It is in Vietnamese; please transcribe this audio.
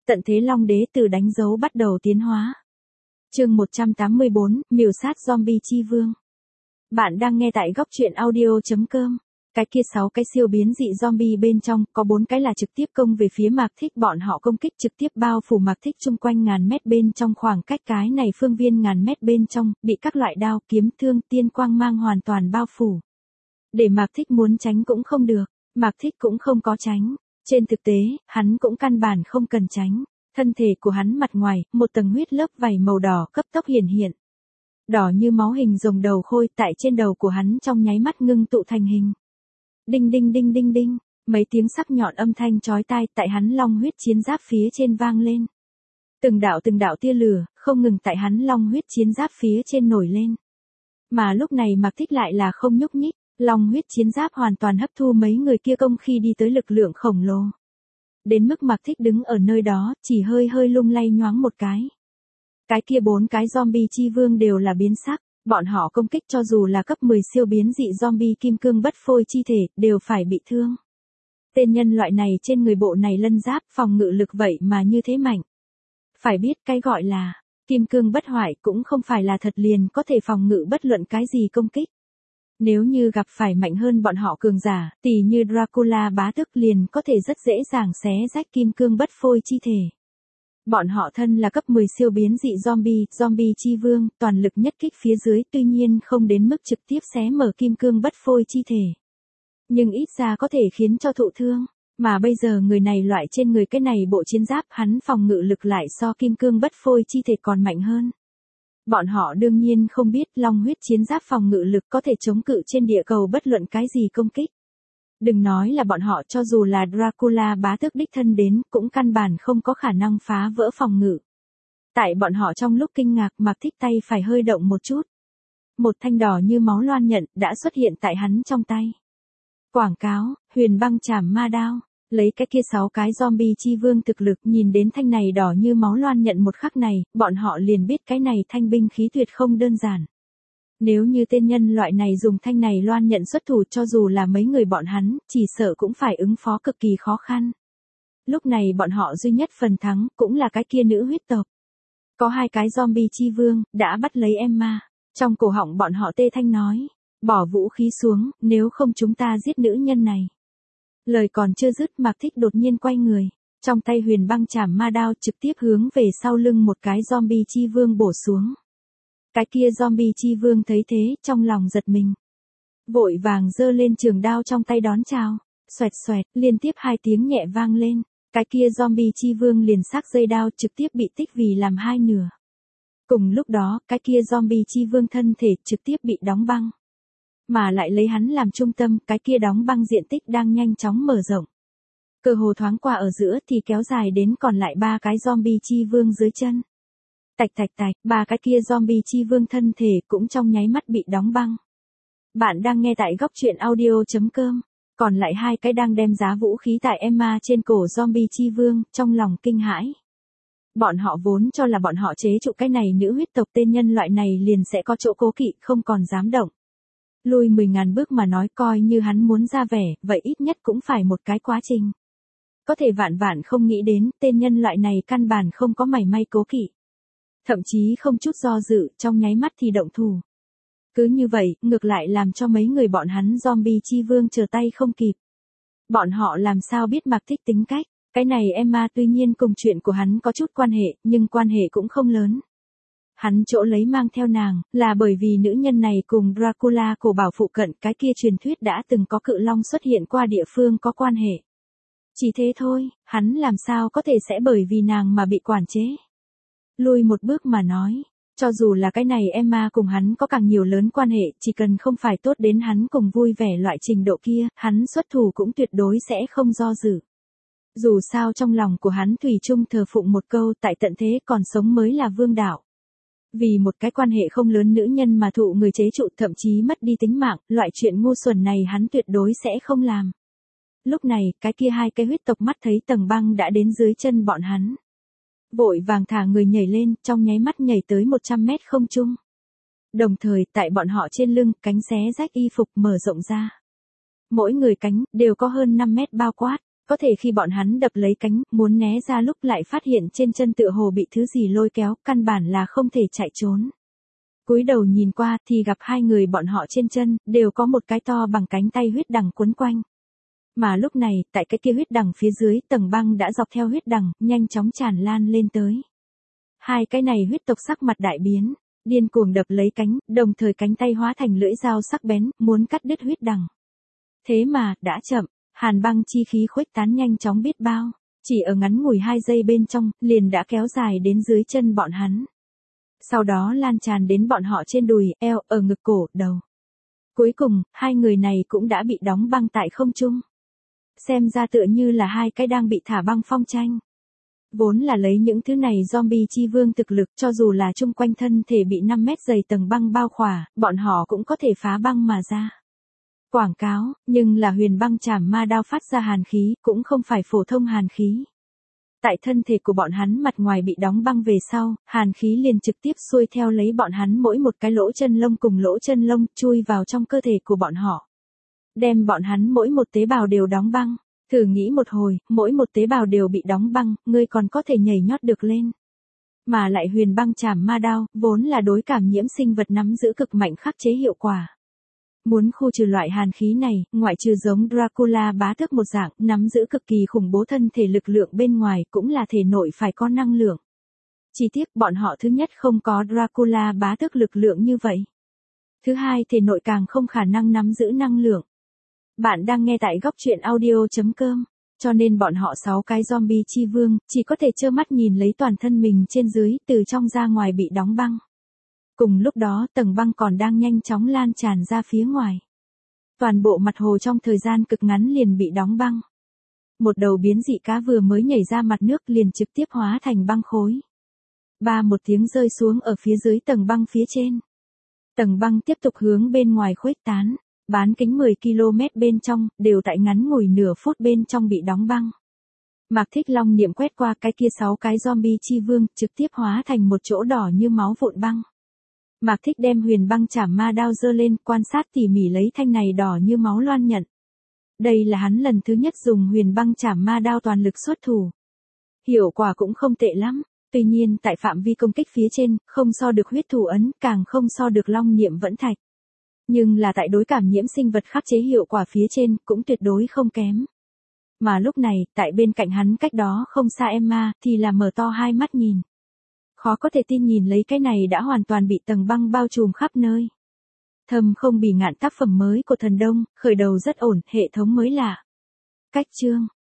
Tận thế Long Đế từ đánh dấu bắt đầu tiến hóa. Chương 184, miểu sát zombie chi vương. Bạn đang nghe tại góc truyện audio.com. Cái kia 6 cái siêu biến dị zombie bên trong, có 4 cái là trực tiếp công về phía Mạc Thích, bọn họ công kích trực tiếp bao phủ Mạc Thích chung quanh ngàn mét bên trong, khoảng cách cái này phương viên ngàn mét bên trong, bị các loại đao, kiếm, thương, tiên quang mang hoàn toàn bao phủ. Để Mạc Thích muốn tránh cũng không được, Mạc Thích cũng không có tránh. Trên thực tế, hắn cũng căn bản không cần tránh. Thân thể của hắn mặt ngoài, một tầng huyết lớp vảy màu đỏ cấp tốc hiển hiện. Đỏ như máu hình rồng đầu khôi tại trên đầu của hắn trong nháy mắt ngưng tụ thành hình. Đinh đinh đinh đinh đinh, mấy tiếng sắc nhọn âm thanh chói tai tại hắn long huyết chiến giáp phía trên vang lên. Từng đạo tia lửa, không ngừng tại hắn long huyết chiến giáp phía trên nổi lên. Mà lúc này Mạc Thích lại là không nhúc nhích, long huyết chiến giáp hoàn toàn hấp thu mấy người kia công khi đi tới lực lượng khổng lồ. Đến mức Mạc Thích đứng ở nơi đó, chỉ hơi hơi lung lay nhoáng một cái. Cái kia 4 cái zombie chi vương đều là biến sắc, bọn họ công kích cho dù là cấp 10 siêu biến dị zombie kim cương bất phôi chi thể, đều phải bị thương. Tên nhân loại này trên người bộ này lân giáp phòng ngự lực vậy mà như thế mạnh. Phải biết cái gọi là kim cương bất hoại cũng không phải là thật liền có thể phòng ngự bất luận cái gì công kích. Nếu như gặp phải mạnh hơn bọn họ cường giả, tỉ như Dracula bá tước liền có thể rất dễ dàng xé rách kim cương bất phôi chi thể. Bọn họ thân là cấp 10 siêu biến dị zombie chi vương, toàn lực nhất kích phía dưới tuy nhiên không đến mức trực tiếp xé mở kim cương bất phôi chi thể. Nhưng ít ra có thể khiến cho thụ thương, mà bây giờ người này loại trên người cái này bộ chiến giáp hắn phòng ngự lực lại so kim cương bất phôi chi thể còn mạnh hơn. Bọn họ đương nhiên không biết long huyết chiến giáp phòng ngự lực có thể chống cự trên địa cầu bất luận cái gì công kích. Đừng nói là bọn họ, cho dù là Dracula bá tước đích thân đến, cũng căn bản không có khả năng phá vỡ phòng ngự. Tại bọn họ trong lúc kinh ngạc, Mạc Thích tay phải hơi động một chút. Một thanh đỏ như máu loan nhận đã xuất hiện tại hắn trong tay. Quảng cáo, huyền băng chảm ma đao. Lấy cái kia 6 cái zombie chi vương thực lực, nhìn đến thanh này đỏ như máu loan nhận một khắc này, bọn họ liền biết cái này thanh binh khí tuyệt không đơn giản. Nếu như tên nhân loại này dùng thanh này loan nhận xuất thủ, cho dù là mấy người bọn hắn, chỉ sợ cũng phải ứng phó cực kỳ khó khăn. Lúc này bọn họ duy nhất phần thắng, cũng là cái kia nữ huyết tộc. Có 2 cái zombie chi vương, đã bắt lấy Emma. Trong cổ họng bọn họ tê thanh nói, bỏ vũ khí xuống, nếu không chúng ta giết nữ nhân này. Lời còn chưa dứt, Mạc Thích đột nhiên quay người, trong tay huyền băng chảm ma đao trực tiếp hướng về sau lưng một cái zombie chi vương bổ xuống. Cái kia zombie chi vương thấy thế, trong lòng giật mình. Vội vàng giơ lên trường đao trong tay đón chào, xoẹt xoẹt, liên tiếp 2 tiếng nhẹ vang lên, cái kia zombie chi vương liền sắc dây đao trực tiếp bị tích vì làm 2 nửa. Cùng lúc đó, cái kia zombie chi vương thân thể trực tiếp bị đóng băng. Mà lại lấy hắn làm trung tâm, cái kia đóng băng diện tích đang nhanh chóng mở rộng. Cơ hồ thoáng qua ở giữa thì kéo dài đến còn lại 3 cái zombie chi vương dưới chân. Tạch tạch tạch, 3 cái kia zombie chi vương thân thể cũng trong nháy mắt bị đóng băng. Bạn đang nghe tại góc truyện audio.com, còn lại 2 cái đang đem giá vũ khí tại Emma trên cổ zombie chi vương, trong lòng kinh hãi. Bọn họ vốn cho là bọn họ chế trụ cái này nữ huyết tộc tên nhân loại này liền sẽ có chỗ cố kỵ, không còn dám động. Lùi 10.000 bước mà nói, coi như hắn muốn ra vẻ, vậy ít nhất cũng phải một cái quá trình. Có thể vạn không nghĩ đến, tên nhân loại này căn bản không có mảy may cố kỵ. Thậm chí không chút do dự, trong nháy mắt thì động thủ. Cứ như vậy, ngược lại làm cho mấy người bọn hắn zombie chi vương trở tay không kịp. Bọn họ làm sao biết Mạc Thích tính cách, cái này Emma tuy nhiên cùng chuyện của hắn có chút quan hệ, nhưng quan hệ cũng không lớn. Hắn chỗ lấy mang theo nàng, là bởi vì nữ nhân này cùng Dracula cổ bảo phụ cận cái kia truyền thuyết đã từng có cự long xuất hiện qua địa phương có quan hệ. Chỉ thế thôi, hắn làm sao có thể sẽ bởi vì nàng mà bị quản chế. Lùi một bước mà nói, cho dù là cái này Emma cùng hắn có càng nhiều lớn quan hệ, chỉ cần không phải tốt đến hắn cùng vui vẻ loại trình độ kia, hắn xuất thủ cũng tuyệt đối sẽ không do dự. Dù sao trong lòng của hắn thủy chung thờ phụng một câu, tại tận thế còn sống mới là vương đạo. Vì một cái quan hệ không lớn nữ nhân mà thụ người chế trụ, thậm chí mất đi tính mạng, loại chuyện ngu xuẩn này hắn tuyệt đối sẽ không làm. Lúc này, cái kia 2 cái huyết tộc mắt thấy tầng băng đã đến dưới chân bọn hắn. Vội vàng thả người nhảy lên, trong nháy mắt nhảy tới 100 mét không trung. Đồng thời, tại bọn họ trên lưng, cánh xé rách y phục mở rộng ra. Mỗi người cánh, đều có hơn 5 mét bao quát. Có thể khi bọn hắn đập lấy cánh, muốn né ra lúc lại phát hiện trên chân tựa hồ bị thứ gì lôi kéo, căn bản là không thể chạy trốn. Cúi đầu nhìn qua thì gặp hai người bọn họ trên chân, đều có một cái to bằng cánh tay huyết đằng quấn quanh. Mà lúc này, tại cái kia huyết đằng phía dưới, tầng băng đã dọc theo huyết đằng, nhanh chóng tràn lan lên tới. Hai cái này huyết tộc sắc mặt đại biến, điên cuồng đập lấy cánh, đồng thời cánh tay hóa thành lưỡi dao sắc bén, muốn cắt đứt huyết đằng. Thế mà, đã chậm, hàn băng chi khí khuếch tán nhanh chóng biết bao, chỉ ở ngắn ngủi 2 giây bên trong, liền đã kéo dài đến dưới chân bọn hắn. Sau đó lan tràn đến bọn họ trên đùi, eo, ở ngực cổ, đầu. Cuối cùng, hai người này cũng đã bị đóng băng tại không trung. Xem ra tựa như là hai cái đang bị thả băng phong tranh. Vốn là lấy những thứ này zombie chi vương thực lực, cho dù là chung quanh thân thể bị 5 mét dày tầng băng bao khỏa, bọn họ cũng có thể phá băng mà ra. Quảng cáo, nhưng là huyền băng chảm ma đao phát ra hàn khí, cũng không phải phổ thông hàn khí. Tại thân thể của bọn hắn mặt ngoài bị đóng băng về sau, hàn khí liền trực tiếp xuôi theo lấy bọn hắn mỗi một cái lỗ chân lông cùng lỗ chân lông chui vào trong cơ thể của bọn họ. Đem bọn hắn mỗi một tế bào đều đóng băng. Thử nghĩ một hồi, mỗi một tế bào đều bị đóng băng, ngươi còn có thể nhảy nhót được lên. Mà lại huyền băng chảm ma đao, vốn là đối cảm nhiễm sinh vật nắm giữ cực mạnh khắc chế hiệu quả. Muốn khu trừ loại hàn khí này, ngoại trừ giống Dracula bá tước một dạng, nắm giữ cực kỳ khủng bố thân thể lực lượng bên ngoài, cũng là thể nội phải có năng lượng. Chỉ tiếc bọn họ thứ nhất không có Dracula bá tước lực lượng như vậy. Thứ hai thể nội càng không khả năng nắm giữ năng lượng. Bạn đang nghe tại góc truyện audio.com, cho nên bọn họ 6 cái zombie chi vương, chỉ có thể trơ mắt nhìn lấy toàn thân mình trên dưới, từ trong ra ngoài bị đóng băng. Cùng lúc đó tầng băng còn đang nhanh chóng lan tràn ra phía ngoài. Toàn bộ mặt hồ trong thời gian cực ngắn liền bị đóng băng. Một đầu biến dị cá vừa mới nhảy ra mặt nước liền trực tiếp hóa thành băng khối. Ba một tiếng rơi xuống ở phía dưới tầng băng phía trên. Tầng băng tiếp tục hướng bên ngoài khuếch tán. Bán kính 10 km bên trong, đều tại ngắn ngủi nửa phút bên trong bị đóng băng. Mạc Thích Long niệm quét qua cái kia 6 cái zombie chi vương, trực tiếp hóa thành một chỗ đỏ như máu vụn băng. Mạc Thích đem huyền băng chảm ma đao giơ lên, quan sát tỉ mỉ lấy thanh này đỏ như máu loan nhận. Đây là hắn lần thứ nhất dùng huyền băng chảm ma đao toàn lực xuất thủ. Hiệu quả cũng không tệ lắm, tuy nhiên tại phạm vi công kích phía trên, không so được huyết thủ ấn, càng không so được long niệm vẫn thạch. Nhưng là tại đối cảm nhiễm sinh vật khắc chế hiệu quả phía trên, cũng tuyệt đối không kém. Mà lúc này, tại bên cạnh hắn cách đó không xa Emma, thì là mở to hai mắt nhìn. Khó có thể tin nhìn lấy cái này đã hoàn toàn bị tầng băng bao trùm khắp nơi. Thầm không bỉ ngạn tác phẩm mới của thần Đông, khởi đầu rất ổn, hệ thống mới lạ. Cách chương.